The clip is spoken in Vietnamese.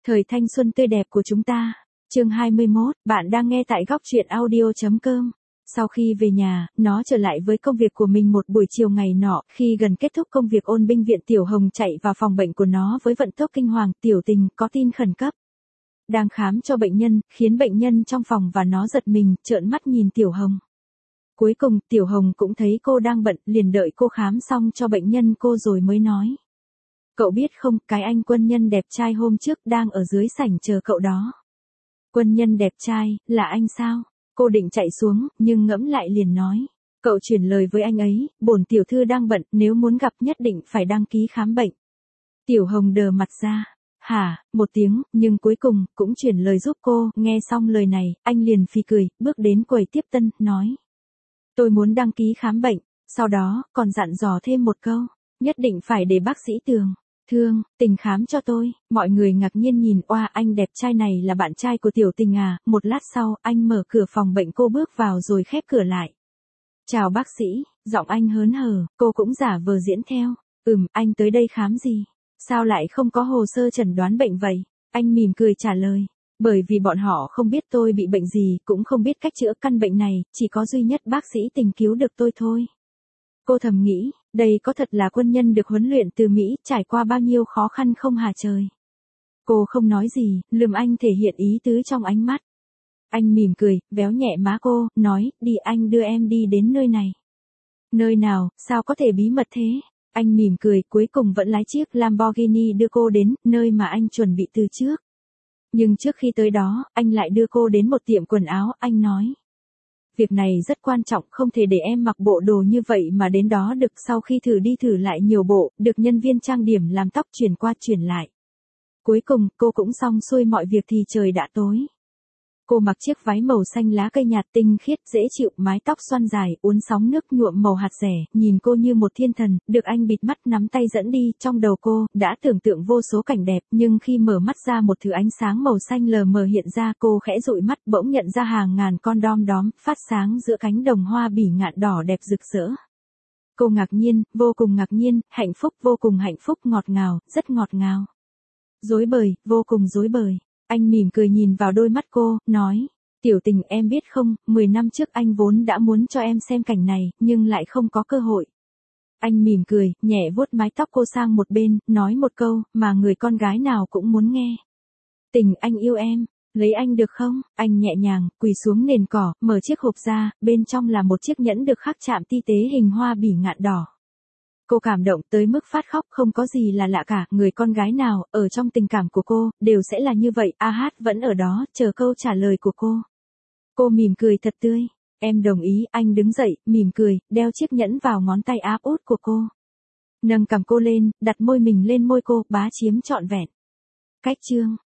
Thời thanh xuân tươi đẹp của chúng ta. Chương 21, bạn đang nghe tại góc truyện audio.com. Sau khi về nhà, nó trở lại với công việc của mình một buổi chiều ngày nọ, khi gần kết thúc công việc ôn binh viện Tiểu Hồng chạy vào phòng bệnh của nó với vận tốc kinh hoàng. Tiểu Tình, có tin khẩn cấp. Đang khám cho bệnh nhân, khiến bệnh nhân trong phòng và nó giật mình, trợn mắt nhìn Tiểu Hồng. Cuối cùng, Tiểu Hồng cũng thấy cô đang bận, liền đợi cô khám xong cho bệnh nhân cô rồi mới nói. Cậu biết không, cái anh quân nhân đẹp trai hôm trước đang ở dưới sảnh chờ cậu đó. Quân nhân đẹp trai, là anh sao? Cô định chạy xuống, nhưng ngẫm lại liền nói. Cậu chuyển lời với anh ấy, bổn tiểu thư đang bận, nếu muốn gặp nhất định phải đăng ký khám bệnh. Tiểu Hồng đờ mặt ra. Hả, một tiếng, nhưng cuối cùng, cũng chuyển lời giúp cô. Nghe xong lời này, anh liền phì cười, bước đến quầy tiếp tân, nói. Tôi muốn đăng ký khám bệnh, sau đó, còn dặn dò thêm một câu. Nhất định phải để bác sĩ Tường, Tình khám cho tôi. Mọi người ngạc nhiên nhìn, oa, anh đẹp trai này là bạn trai của Tiểu Tình à? Một lát sau, anh mở cửa phòng bệnh, cô bước vào rồi khép cửa lại. Chào bác sĩ, giọng anh hớn hở, cô cũng giả vờ diễn theo. Anh tới đây khám gì? Sao lại không có hồ sơ chẩn đoán bệnh vậy? Anh mỉm cười trả lời. Bởi vì bọn họ không biết tôi bị bệnh gì, cũng không biết cách chữa căn bệnh này, chỉ có duy nhất bác sĩ Tình cứu được tôi thôi. Cô thầm nghĩ, đây có thật là quân nhân được huấn luyện từ Mỹ, trải qua bao nhiêu khó khăn không hả trời. Cô không nói gì, lườm anh thể hiện ý tứ trong ánh mắt. Anh mỉm cười, véo nhẹ má cô, nói, đi anh đưa em đi đến nơi này. Nơi nào, sao có thể bí mật thế? Anh mỉm cười, cuối cùng vẫn lái chiếc Lamborghini đưa cô đến, nơi mà anh chuẩn bị từ trước. Nhưng trước khi tới đó, anh lại đưa cô đến một tiệm quần áo, anh nói. Việc này rất quan trọng, không thể để em mặc bộ đồ như vậy mà đến đó được. Sau khi thử đi thử lại nhiều bộ, được nhân viên trang điểm làm tóc chuyển qua chuyển lại. Cuối cùng, cô cũng xong xuôi mọi việc thì trời đã tối. Cô mặc chiếc váy màu xanh lá cây nhạt tinh khiết, dễ chịu, mái tóc xoăn dài, uốn sóng nước nhuộm màu hạt dẻ, nhìn cô như một thiên thần, được anh bịt mắt nắm tay dẫn đi. Trong đầu cô, đã tưởng tượng vô số cảnh đẹp, nhưng khi mở mắt ra một thứ ánh sáng màu xanh lờ mờ hiện ra, cô khẽ dụi mắt, bỗng nhận ra hàng ngàn con đom đóm, phát sáng giữa cánh đồng hoa bỉ ngạn đỏ đẹp rực rỡ. Cô ngạc nhiên, vô cùng ngạc nhiên, hạnh phúc, vô cùng hạnh phúc, ngọt ngào, rất ngọt ngào. Rối bời, vô cùng rối bời. Anh mỉm cười nhìn vào đôi mắt cô, nói, Tiểu Tình em biết không, 10 năm trước anh vốn đã muốn cho em xem cảnh này, nhưng lại không có cơ hội. Anh mỉm cười, nhẹ vuốt mái tóc cô sang một bên, nói một câu, mà người con gái nào cũng muốn nghe. Tình, anh yêu em, lấy anh được không? Anh nhẹ nhàng, quỳ xuống nền cỏ, mở chiếc hộp ra, bên trong là một chiếc nhẫn được khắc chạm ti tế hình hoa bỉ ngạn đỏ. Cô cảm động tới mức phát khóc, không có gì là lạ cả, người con gái nào, ở trong tình cảm của cô, đều sẽ là như vậy. Hát vẫn ở đó, chờ câu trả lời của cô. Cô mỉm cười thật tươi. Em đồng ý, anh đứng dậy, mỉm cười, đeo chiếc nhẫn vào ngón tay áp út của cô. Nâng cằm cô lên, đặt môi mình lên môi cô, bá chiếm trọn vẹn. Cách chương.